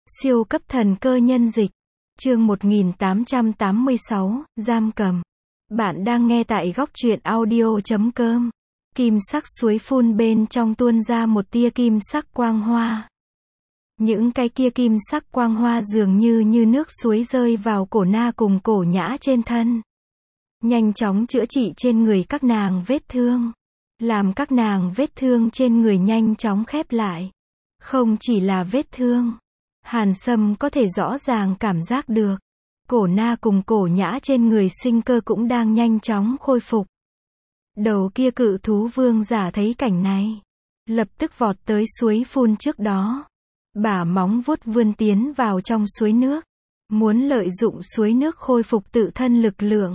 Siêu cấp thần cơ nhân dịch. Chương 1886, giam cầm. Bạn đang nghe tại góc truyện audio.com. Kim sắc suối phun bên trong tuôn ra một tia kim sắc quang hoa. Những cái kia kim sắc quang hoa dường như nước suối rơi vào cổ Na cùng cổ Nhã trên thân. Nhanh chóng chữa trị trên người các nàng vết thương. Làm các nàng vết thương trên người nhanh chóng khép lại. Không chỉ là vết thương. Hàn Sâm có thể rõ ràng cảm giác được. Cổ Na cùng cổ Nhã trên người sinh cơ cũng đang nhanh chóng khôi phục. Đầu kia cự thú vương giả thấy cảnh này. Lập tức vọt tới suối phun trước đó. Bả móng vuốt vươn tiến vào trong suối nước. Muốn lợi dụng suối nước khôi phục tự thân lực lượng.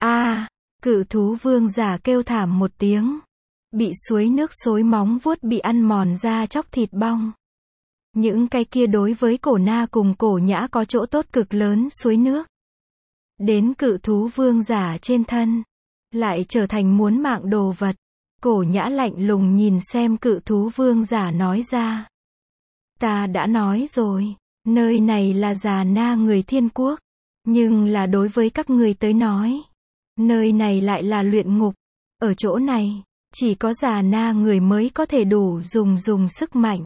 Cự thú vương giả kêu thảm một tiếng. Bị suối nước xối móng vuốt bị ăn mòn ra chóc thịt bong. Những cái kia đối với cổ Na cùng cổ Nhã có chỗ tốt cực lớn suối nước. Đến cự thú vương giả trên thân. Lại trở thành muốn mạng đồ vật. Cổ Nhã lạnh lùng nhìn xem cự thú vương giả nói ra. Ta đã nói rồi. Nơi này là Già Na người thiên quốc. Nhưng là đối với các người tới nói. Nơi này lại là luyện ngục. Ở chỗ này. Chỉ có Già Na người mới có thể đủ dùng sức mạnh.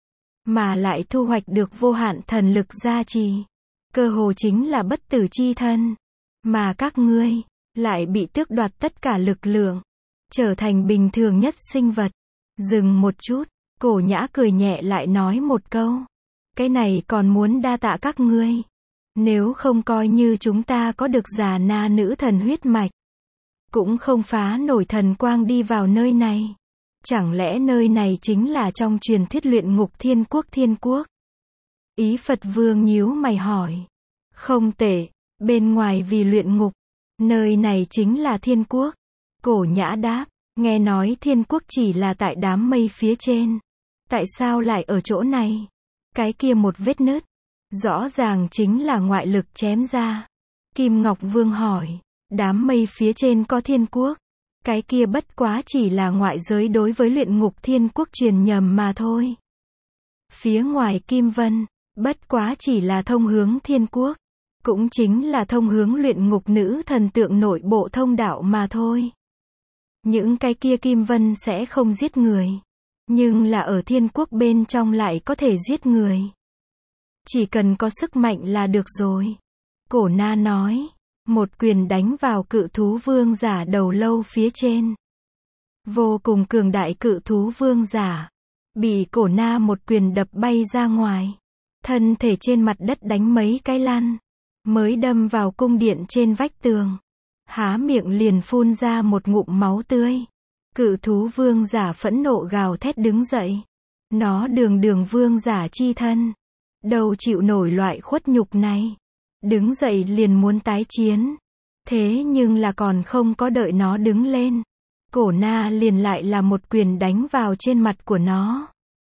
Mà lại thu hoạch được vô hạn thần lực gia trì. Cơ hồ chính là bất tử chi thân. Mà các ngươi, lại bị tước đoạt tất cả lực lượng. Trở thành bình thường nhất sinh vật. Dừng một chút, cổ Nhã cười nhẹ lại nói một câu. Cái này còn muốn đa tạ các ngươi. Nếu không coi như chúng ta có được Già Na nữ thần huyết mạch. Cũng không phá nổi thần quang đi vào nơi này. Chẳng lẽ nơi này chính là trong truyền thuyết luyện ngục thiên quốc? Ý Phật Vương nhíu mày hỏi. Không tệ, bên ngoài vì luyện ngục. Nơi này chính là thiên quốc. Cổ Nhã đáp, nghe nói thiên quốc chỉ là tại đám mây phía trên. Tại sao lại ở chỗ này? Cái kia một vết nứt. Rõ ràng chính là ngoại lực chém ra. Kim Ngọc Vương hỏi, đám mây phía trên có thiên quốc. Cái kia bất quá chỉ là ngoại giới đối với luyện ngục thiên quốc truyền nhầm mà thôi. Phía ngoài Kim Vân, bất quá chỉ là thông hướng thiên quốc. Cũng chính là thông hướng luyện ngục nữ thần tượng nội bộ thông đạo mà thôi. Những cái kia Kim Vân sẽ không giết người. Nhưng là ở thiên quốc bên trong lại có thể giết người. Chỉ cần có sức mạnh là được rồi. Cổ Na nói. Một quyền đánh vào cự thú vương giả đầu lâu phía trên. Vô cùng cường đại cự thú vương giả. Bị cổ Na một quyền đập bay ra ngoài. Thân thể trên mặt đất đánh mấy cái lăn. Mới đâm vào cung điện trên vách tường. Há miệng liền phun ra một ngụm máu tươi. Cự thú vương giả phẫn nộ gào thét đứng dậy. Nó đường vương giả chi thân. Đâu chịu nổi loại khuất nhục này. Đứng dậy liền muốn tái chiến. Thế nhưng là còn không có đợi nó đứng lên. Cổ Na liền lại là một quyền đánh vào trên mặt của nó.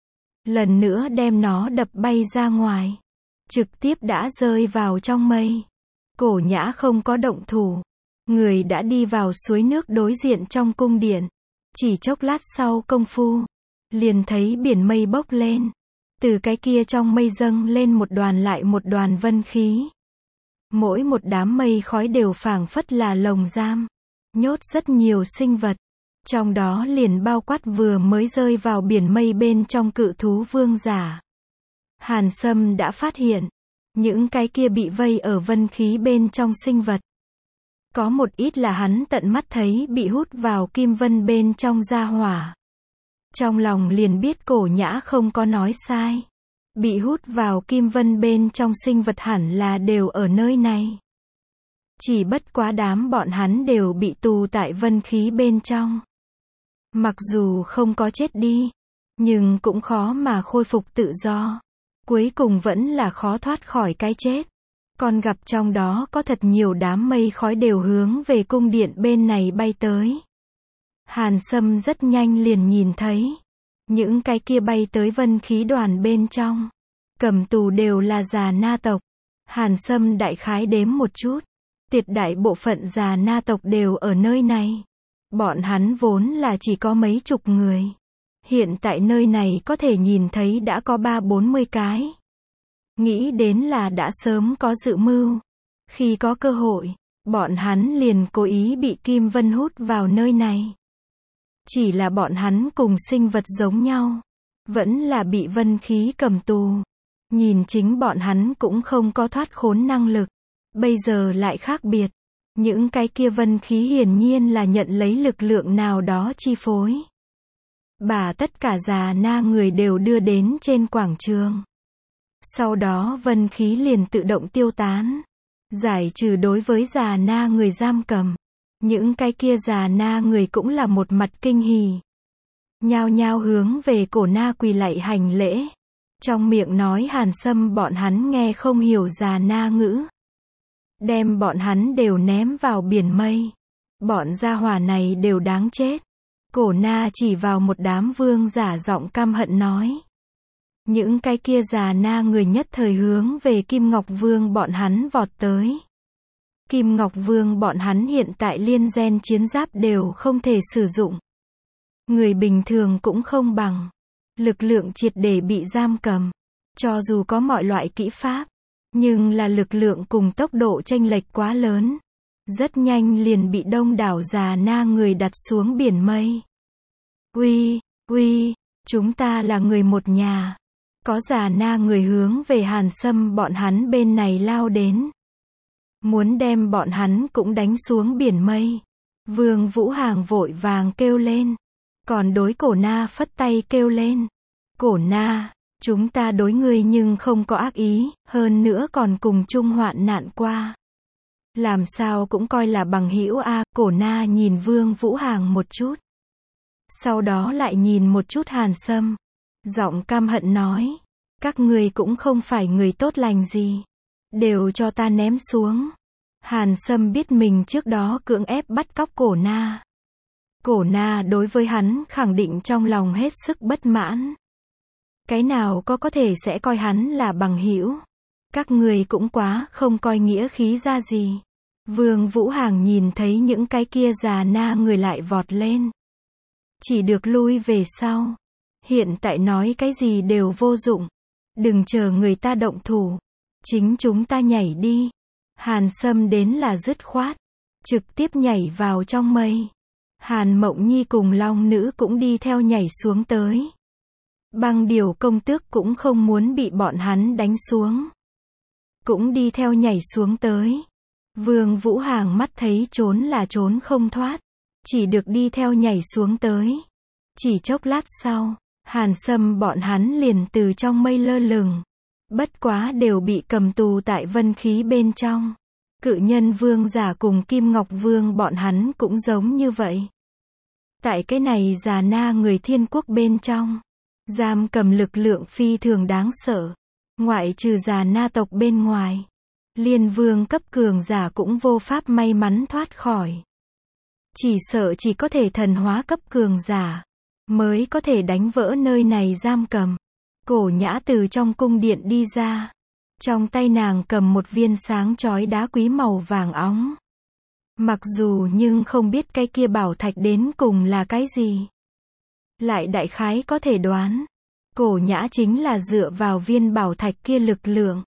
Lần nữa đem nó đập bay ra ngoài. Trực tiếp đã rơi vào trong mây. Cổ Nhã không có động thủ. Người đã đi vào suối nước đối diện trong cung điện. Chỉ chốc lát sau công phu. Liền thấy biển mây bốc lên. Từ cái kia trong mây dâng lên một đoàn lại một đoàn vân khí. Mỗi một đám mây khói đều phảng phất là lồng giam. Nhốt rất nhiều sinh vật. Trong đó liền bao quát vừa mới rơi vào biển mây bên trong cự thú vương giả. Hàn Sâm đã phát hiện. Những cái kia bị vây ở vân khí bên trong sinh vật. Có một ít là hắn tận mắt thấy bị hút vào kim vân bên trong gia hỏa. Trong lòng liền biết cổ Nhã không có nói sai. Bị hút vào kim vân bên trong sinh vật hẳn là đều ở nơi này. Chỉ bất quá đám bọn hắn đều bị tù tại vân khí bên trong. Mặc dù không có chết đi, nhưng cũng khó mà khôi phục tự do. Cuối cùng vẫn là khó thoát khỏi cái chết. Còn gặp trong đó có thật nhiều đám mây khói đều hướng về cung điện bên này bay tới. Hàn Sâm rất nhanh liền nhìn thấy. Những cái kia bay tới vân khí đoàn bên trong. Cầm tù đều là Già Na tộc. Hàn Sâm đại khái đếm một chút. Tuyệt đại bộ phận Già Na tộc đều ở nơi này. Bọn hắn vốn là chỉ có mấy chục người. Hiện tại nơi này có thể nhìn thấy đã có 30-40 cái. Nghĩ đến là đã sớm có dự mưu. Khi có cơ hội, bọn hắn liền cố ý bị Kim Vân hút vào nơi này. Chỉ là bọn hắn cùng sinh vật giống nhau, vẫn là bị vân khí cầm tù. Nhìn chính bọn hắn cũng không có thoát khốn năng lực. Bây giờ lại khác biệt. Những cái kia vân khí hiển nhiên là nhận lấy lực lượng nào đó chi phối. Bà tất cả già na người đều đưa đến trên quảng trường. Sau đó vân khí liền tự động tiêu tán. Giải trừ đối với già na người giam cầm. Những cái kia già na người cũng là một mặt kinh hỉ. Nhao nhao hướng về cổ na quỳ lạy hành lễ. Trong miệng nói Hàn Sâm bọn hắn nghe không hiểu già na ngữ. Đem bọn hắn đều ném vào biển mây. Bọn gia hỏa này đều đáng chết. Cổ na chỉ vào một đám vương giả giọng căm hận nói. Những cái kia già na người nhất thời hướng về Kim Ngọc Vương bọn hắn vọt tới. Kim Ngọc Vương bọn hắn hiện tại liên gen chiến giáp đều không thể sử dụng. Người bình thường cũng không bằng. Lực lượng triệt để bị giam cầm. Cho dù có mọi loại kỹ pháp, nhưng là lực lượng cùng tốc độ chênh lệch quá lớn. Rất nhanh liền bị đông đảo già na người đặt xuống biển mây. Uy, chúng ta là người một nhà. Có già na người hướng về Hàn Sâm bọn hắn bên này lao đến. Muốn đem bọn hắn cũng đánh xuống biển mây. Vương Vũ Hàng vội vàng kêu lên. Còn đối cổ na phất tay kêu lên. Cổ na, chúng ta đối ngươi nhưng không có ác ý, hơn nữa còn cùng chung hoạn nạn qua. Làm sao cũng coi là bằng hữu a. Cổ na nhìn Vương Vũ Hàng một chút. Sau đó lại nhìn một chút Hàn Sâm. Giọng căm hận nói. Các ngươi cũng không phải người tốt lành gì. Đều cho ta ném xuống. Hàn Sâm biết mình trước đó cưỡng ép bắt cóc cổ na. Cổ na đối với hắn khẳng định trong lòng hết sức bất mãn. Cái nào có thể sẽ coi hắn là bằng hữu. Các người cũng quá không coi nghĩa khí ra gì. Vương Vũ Hàng nhìn thấy những cái kia già na người lại vọt lên. Chỉ được lui về sau. Hiện tại nói cái gì đều vô dụng. Đừng chờ người ta động thủ. Chính chúng ta nhảy đi. Hàn Sâm đến là dứt khoát. Trực tiếp nhảy vào trong mây. Hàn Mộng Nhi cùng Long Nữ cũng đi theo nhảy xuống tới. Băng Điều công tước cũng không muốn bị bọn hắn đánh xuống. Cũng đi theo nhảy xuống tới. Vương Vũ Hàng mắt thấy trốn là trốn không thoát. Chỉ được đi theo nhảy xuống tới. Chỉ chốc lát sau, Hàn Sâm bọn hắn liền từ trong mây lơ lửng. Bất quá đều bị cầm tù tại vân khí bên trong. Cự nhân vương giả cùng Kim Ngọc Vương bọn hắn cũng giống như vậy. Tại cái này già na người thiên quốc bên trong. Giam cầm lực lượng phi thường đáng sợ. Ngoại trừ già na tộc bên ngoài. Liên vương cấp cường giả cũng vô pháp may mắn thoát khỏi. Chỉ sợ chỉ có thể thần hóa cấp cường giả. Mới có thể đánh vỡ nơi này giam cầm. Cổ Nhã từ trong cung điện đi ra. Trong tay nàng cầm một viên sáng chói đá quý màu vàng óng. Mặc dù nhưng không biết cái kia bảo thạch đến cùng là cái gì. Lại đại khái có thể đoán. Cổ Nhã chính là dựa vào viên bảo thạch kia lực lượng.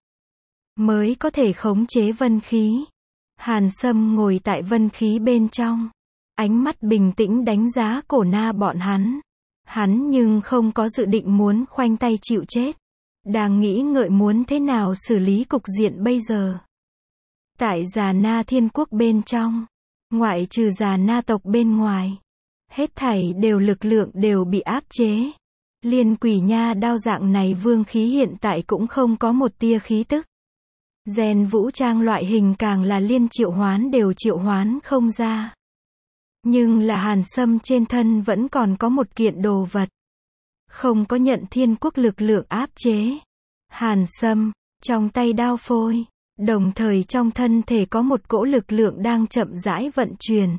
Mới có thể khống chế vân khí. Hàn Sâm ngồi tại vân khí bên trong. Ánh mắt bình tĩnh đánh giá cổ na bọn hắn. Hắn nhưng không có dự định muốn khoanh tay chịu chết. Đang nghĩ ngợi muốn thế nào xử lý cục diện bây giờ. Tại già na thiên quốc bên trong. Ngoại trừ già na tộc bên ngoài. Hết thảy đều lực lượng đều bị áp chế. Liên quỷ nha đao dạng này vương khí hiện tại cũng không có một tia khí tức. Gen vũ trang loại hình càng là liên triệu hoán đều triệu hoán không ra. Nhưng là Hàn Sâm trên thân vẫn còn có một kiện đồ vật. Không có nhận thiên quốc lực lượng áp chế. Hàn Sâm, trong tay đao phôi. Đồng thời trong thân thể có một cỗ lực lượng đang chậm rãi vận chuyển.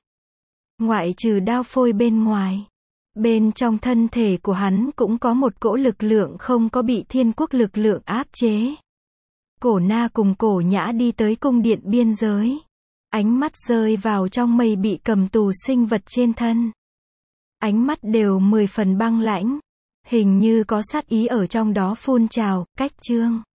Ngoại trừ đao phôi bên ngoài. Bên trong thân thể của hắn cũng có một cỗ lực lượng không có bị thiên quốc lực lượng áp chế. Cổ na cùng cổ nhã đi tới cung điện biên giới. Ánh mắt rơi vào trong mây bị cầm tù sinh vật trên thân. Ánh mắt đều 10 phần băng lãnh. Hình như có sát ý ở trong đó phun trào, cách chương.